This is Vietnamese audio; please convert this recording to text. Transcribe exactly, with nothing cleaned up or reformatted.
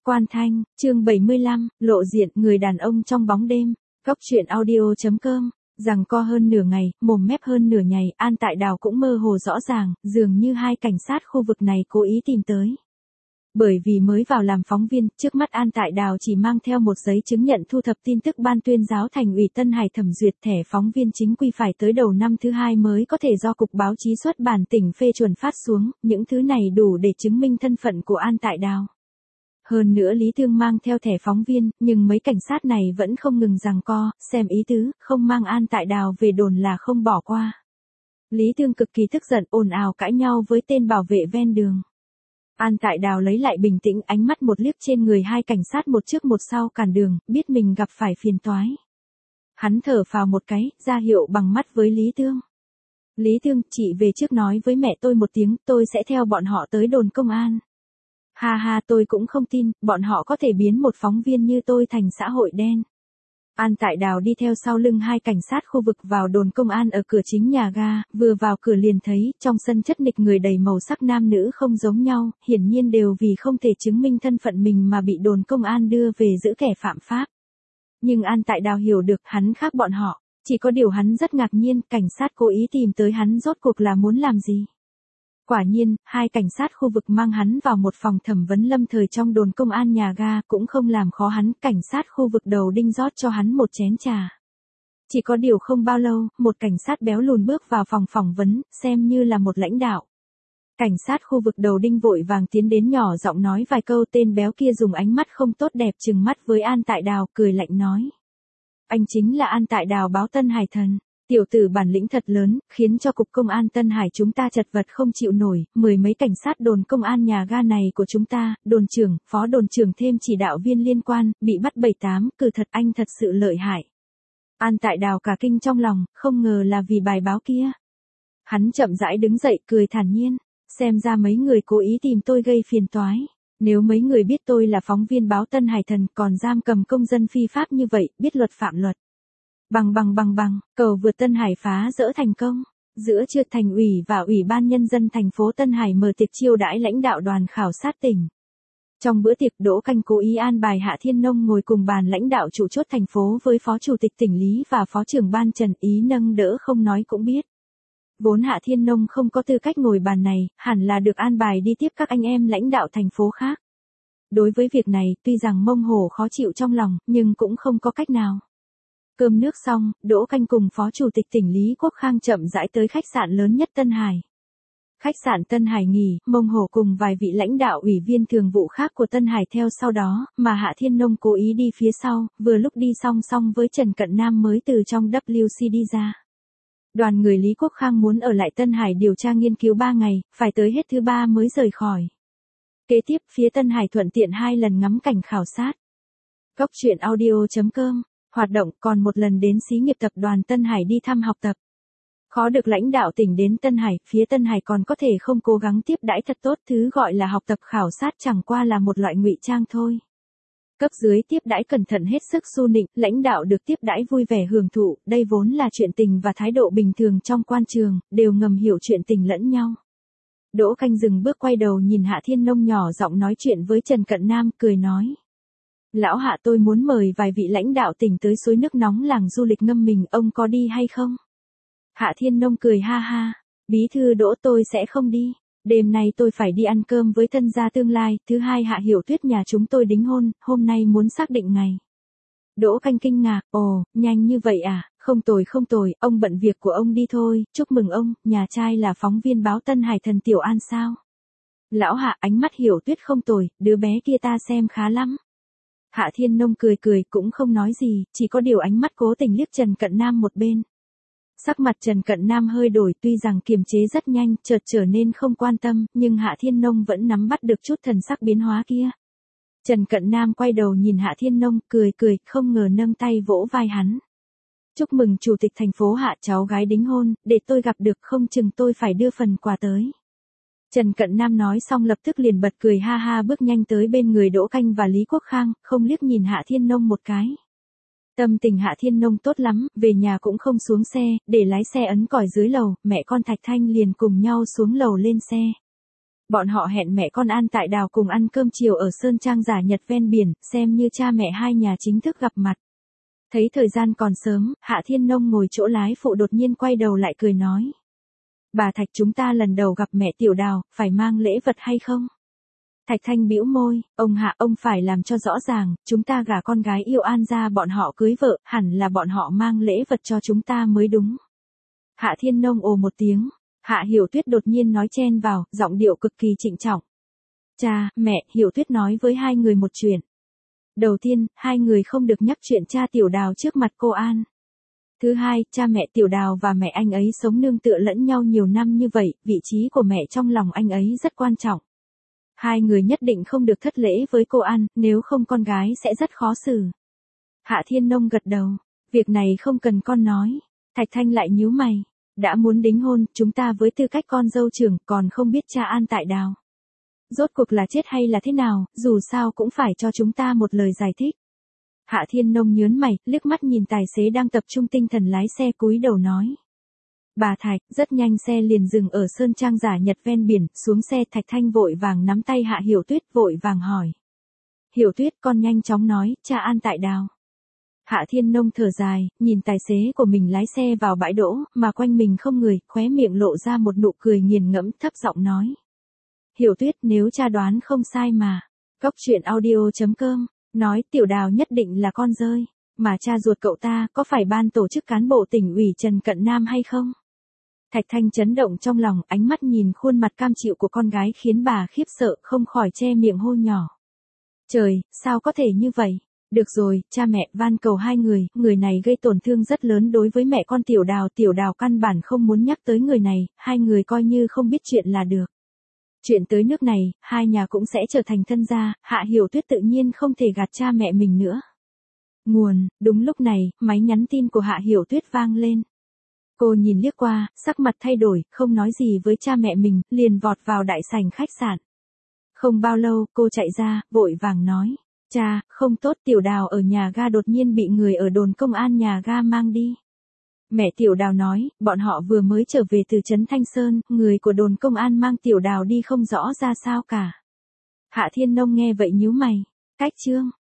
Quan Thanh, chương bảy mươi lăm, lộ diện người đàn ông trong bóng đêm. Góc truyện audio.com. Rằng co hơn nửa ngày, mồm mép hơn nửa nhày, An Tại Đào cũng mơ hồ rõ ràng, dường như hai cảnh sát khu vực này cố ý tìm tới. Bởi vì mới vào làm phóng viên, trước mắt An Tại Đào chỉ mang theo một giấy chứng nhận thu thập tin tức ban tuyên giáo thành ủy Tân Hải thẩm duyệt, thẻ phóng viên chính quy phải tới đầu năm thứ hai mới có thể do Cục Báo chí xuất bản tỉnh phê chuẩn phát xuống, những thứ này đủ để chứng minh thân phận của An Tại Đào. Hơn nữa Lý Thương mang theo thẻ phóng viên, nhưng mấy cảnh sát này vẫn không ngừng giằng co, xem ý tứ, không mang An Tại Đào về đồn là không bỏ qua. Lý Thương cực kỳ tức giận, ồn ào cãi nhau với tên bảo vệ ven đường. An Tại Đào lấy lại bình tĩnh, ánh mắt một liếc trên người hai cảnh sát một trước một sau cản đường, biết mình gặp phải phiền toái. Hắn thở phào một cái, ra hiệu bằng mắt với Lý Thương. Lý Thương, chị về trước nói với mẹ tôi một tiếng, tôi sẽ theo bọn họ tới đồn công an. Ha ha, tôi cũng không tin, bọn họ có thể biến một phóng viên như tôi thành xã hội đen. An Tại Đào đi theo sau lưng hai cảnh sát khu vực vào đồn công an ở cửa chính nhà ga, vừa vào cửa liền thấy, trong sân chất nịch người đầy màu sắc nam nữ không giống nhau, hiển nhiên đều vì không thể chứng minh thân phận mình mà bị đồn công an đưa về giữ kẻ phạm pháp. Nhưng An Tại Đào hiểu được hắn khác bọn họ, chỉ có điều hắn rất ngạc nhiên, cảnh sát cố ý tìm tới hắn rốt cuộc là muốn làm gì. Quả nhiên, hai cảnh sát khu vực mang hắn vào một phòng thẩm vấn lâm thời trong đồn công an nhà ga, cũng không làm khó hắn, cảnh sát khu vực đầu đinh rót cho hắn một chén trà. Chỉ có điều không bao lâu, một cảnh sát béo lùn bước vào phòng phỏng vấn, xem như là một lãnh đạo. Cảnh sát khu vực đầu đinh vội vàng tiến đến nhỏ giọng nói vài câu, tên béo kia dùng ánh mắt không tốt đẹp trừng mắt với An Tại Đào, cười lạnh nói. Anh chính là An Tại Đào báo Tân Hải thần. Tiểu tử bản lĩnh thật lớn, khiến cho cục công an Tân Hải chúng ta chật vật không chịu nổi, mười mấy cảnh sát đồn công an nhà ga này của chúng ta, đồn trưởng, phó đồn trưởng thêm chỉ đạo viên liên quan, bị bắt bảy tám, cử thật anh thật sự lợi hại. An Tại Đào cả kinh trong lòng, không ngờ là vì bài báo kia. Hắn chậm rãi đứng dậy cười thản nhiên, xem ra mấy người cố ý tìm tôi gây phiền toái. Nếu mấy người biết tôi là phóng viên báo Tân Hải thần còn giam cầm công dân phi pháp như vậy, biết luật phạm luật. Bằng bằng bằng bằng, cầu vượt Tân Hải phá dỡ thành công. Giữa trưa thành ủy và ủy ban nhân dân thành phố Tân Hải mở tiệc chiêu đãi lãnh đạo đoàn khảo sát tỉnh. Trong bữa tiệc, Đỗ Canh cố ý an bài Hạ Thiên Nông ngồi cùng bàn lãnh đạo chủ chốt thành phố với phó chủ tịch tỉnh Lý và phó trưởng ban Trần Ý nâng đỡ không nói cũng biết. Vốn Hạ Thiên Nông không có tư cách ngồi bàn này, hẳn là được an bài đi tiếp các anh em lãnh đạo thành phố khác. Đối với việc này, tuy rằng mông hổ khó chịu trong lòng, nhưng cũng không có cách nào. Cơm nước xong, Đỗ Canh cùng phó chủ tịch tỉnh Lý Quốc Khang chậm rãi tới khách sạn lớn nhất Tân Hải. Khách sạn Tân Hải nghỉ, mông hổ cùng vài vị lãnh đạo ủy viên thường vụ khác của Tân Hải theo sau đó, mà Hạ Thiên Nông cố ý đi phía sau, vừa lúc đi song song với Trần Cận Nam mới từ trong W C đi ra. Đoàn người Lý Quốc Khang muốn ở lại Tân Hải điều tra nghiên cứu ba ngày, phải tới hết thứ ba mới rời khỏi. Kế tiếp, phía Tân Hải thuận tiện hai lần ngắm cảnh khảo sát. Góc truyện audio.com. Hoạt động, còn một lần đến xí nghiệp tập đoàn Tân Hải đi thăm học tập. Khó được lãnh đạo tỉnh đến Tân Hải, phía Tân Hải còn có thể không cố gắng tiếp đãi thật tốt, thứ gọi là học tập khảo sát chẳng qua là một loại ngụy trang thôi. Cấp dưới tiếp đãi cẩn thận hết sức su nịnh, lãnh đạo được tiếp đãi vui vẻ hưởng thụ, đây vốn là chuyện tình và thái độ bình thường trong quan trường, đều ngầm hiểu chuyện tình lẫn nhau. Đỗ Canh dừng bước quay đầu nhìn Hạ Thiên Nông nhỏ giọng nói chuyện với Trần Cận Nam, cười nói. Lão Hạ, tôi muốn mời vài vị lãnh đạo tỉnh tới suối nước nóng làng du lịch ngâm mình, ông có đi hay không? Hạ Thiên Nông cười ha ha, bí thư Đỗ, tôi sẽ không đi, đêm nay tôi phải đi ăn cơm với thân gia tương lai, thứ hai Hạ Hiểu Tuyết nhà chúng tôi đính hôn, hôm nay muốn xác định ngày. Đỗ Canh kinh ngạc, ồ, nhanh như vậy à, không tồi không tồi, ông bận việc của ông đi thôi, chúc mừng ông, nhà trai là phóng viên báo Tân Hải thần Tiểu An sao? Lão Hạ, ánh mắt Hiểu Tuyết không tồi, đứa bé kia ta xem khá lắm. Hạ Thiên Nông cười cười cũng không nói gì, chỉ có điều ánh mắt cố tình liếc Trần Cận Nam một bên. Sắc mặt Trần Cận Nam hơi đổi, tuy rằng kiềm chế rất nhanh, chợt trở nên không quan tâm, nhưng Hạ Thiên Nông vẫn nắm bắt được chút thần sắc biến hóa kia. Trần Cận Nam quay đầu nhìn Hạ Thiên Nông, cười cười, không ngờ nâng tay vỗ vai hắn. Chúc mừng chủ tịch thành phố Hạ, cháu gái đính hôn, để tôi gặp được, không chừng tôi phải đưa phần quà tới. Trần Cận Nam nói xong lập tức liền bật cười ha ha, bước nhanh tới bên người Đỗ Canh và Lý Quốc Khang, không liếc nhìn Hạ Thiên Nông một cái. Tâm tình Hạ Thiên Nông tốt lắm, về nhà cũng không xuống xe, để lái xe ấn còi dưới lầu, mẹ con Thạch Thanh liền cùng nhau xuống lầu lên xe. Bọn họ hẹn mẹ con An Tại Đào cùng ăn cơm chiều ở Sơn Trang Giả Nhật ven biển, xem như cha mẹ hai nhà chính thức gặp mặt. Thấy thời gian còn sớm, Hạ Thiên Nông ngồi chỗ lái phụ đột nhiên quay đầu lại cười nói. Bà Thạch, chúng ta lần đầu gặp mẹ Tiểu Đào, phải mang lễ vật hay không? Thạch Thanh bĩu môi, ông Hạ, ông phải làm cho rõ ràng, chúng ta gả con gái yêu An gia bọn họ cưới vợ, hẳn là bọn họ mang lễ vật cho chúng ta mới đúng. Hạ Thiên Nông ồ một tiếng, Hạ Hiểu Tuyết đột nhiên nói chen vào, giọng điệu cực kỳ trịnh trọng. Cha, mẹ, Hiểu Tuyết nói với hai người một chuyện. Đầu tiên, hai người không được nhắc chuyện cha Tiểu Đào trước mặt cô An. Thứ hai, cha mẹ Tiểu Đào và mẹ anh ấy sống nương tựa lẫn nhau nhiều năm như vậy, vị trí của mẹ trong lòng anh ấy rất quan trọng. Hai người nhất định không được thất lễ với cô An, nếu không con gái sẽ rất khó xử. Hạ Thiên Nông gật đầu, việc này không cần con nói. Thạch Thanh lại nhíu mày, đã muốn đính hôn, chúng ta với tư cách con dâu trưởng còn không biết cha An Tại Đào. Rốt cuộc là chết hay là thế nào, dù sao cũng phải cho chúng ta một lời giải thích. Hạ Thiên Nông nhớn mày, liếc mắt nhìn tài xế đang tập trung tinh thần lái xe cúi đầu nói. Bà Thạch, rất nhanh xe liền dừng ở Sơn Trang Giả Nhật ven biển, xuống xe Thạch Thanh vội vàng nắm tay Hạ Hiểu Tuyết vội vàng hỏi. Hiểu Tuyết, con nhanh chóng nói, cha An Tại Đào. Hạ Thiên Nông thở dài, nhìn tài xế của mình lái xe vào bãi đỗ, mà quanh mình không người, khóe miệng lộ ra một nụ cười nghiền ngẫm, thấp giọng nói. Hiểu Tuyết, nếu cha đoán không sai mà. Cóc truyện audio chấm com, nói Tiểu Đào nhất định là con rơi, mà cha ruột cậu ta có phải ban tổ chức cán bộ tỉnh ủy Trần Cận Nam hay không? Thạch Thanh chấn động trong lòng, ánh mắt nhìn khuôn mặt cam chịu của con gái khiến bà khiếp sợ, không khỏi che miệng hô nhỏ. Trời, sao có thể như vậy? Được rồi, cha mẹ, van cầu hai người, người này gây tổn thương rất lớn đối với mẹ con Tiểu Đào, Tiểu Đào căn bản không muốn nhắc tới người này, hai người coi như không biết chuyện là được. Chuyện tới nước này, hai nhà cũng sẽ trở thành thân gia, Hạ Hiểu Tuyết tự nhiên không thể gạt cha mẹ mình nữa. Nguồn, đúng lúc này, máy nhắn tin của Hạ Hiểu Tuyết vang lên. Cô nhìn liếc qua, sắc mặt thay đổi, không nói gì với cha mẹ mình, liền vọt vào đại sảnh khách sạn. Không bao lâu, cô chạy ra, vội vàng nói. Cha, không tốt, Tiểu Đào ở nhà ga đột nhiên bị người ở đồn công an nhà ga mang đi. Mẹ Tiểu Đào nói, bọn họ vừa mới trở về từ trấn Thanh Sơn, người của đồn công an mang Tiểu Đào đi không rõ ra sao cả. Hạ Thiên Nông nghe vậy nhíu mày. Cách chương.